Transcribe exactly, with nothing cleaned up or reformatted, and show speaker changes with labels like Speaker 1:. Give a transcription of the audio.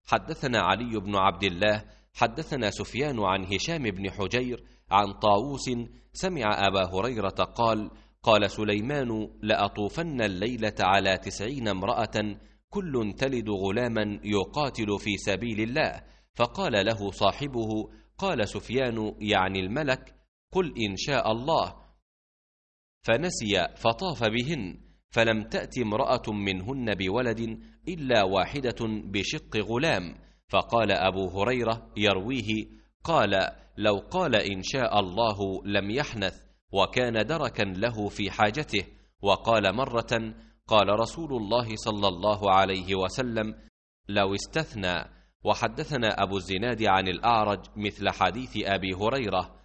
Speaker 1: حدثنا علي بن عبد الله حدثنا سفيان عن هشام بن حجير عن طاووس سمع أبا هريرة قال: قال سليمان: لأطوفن الليلة على تسعين امرأة كل تلد غلاما يقاتل في سبيل الله. فقال له صاحبه: قال سفيان يعني الملك: قل إن شاء الله. فنسي فطاف بهن، فلم تأت امرأة منهن بولد إلا واحدة بشق غلام. فقال أبو هريرة يرويه: قال: لو قال إن شاء الله لم يحنث، وكان دركا له في حاجته. وقال مرة: قال رسول الله صلى الله عليه وسلم: لو استثنى. وحدثنا أبو الزناد عن الأعرج مثل حديث أبي هريرة.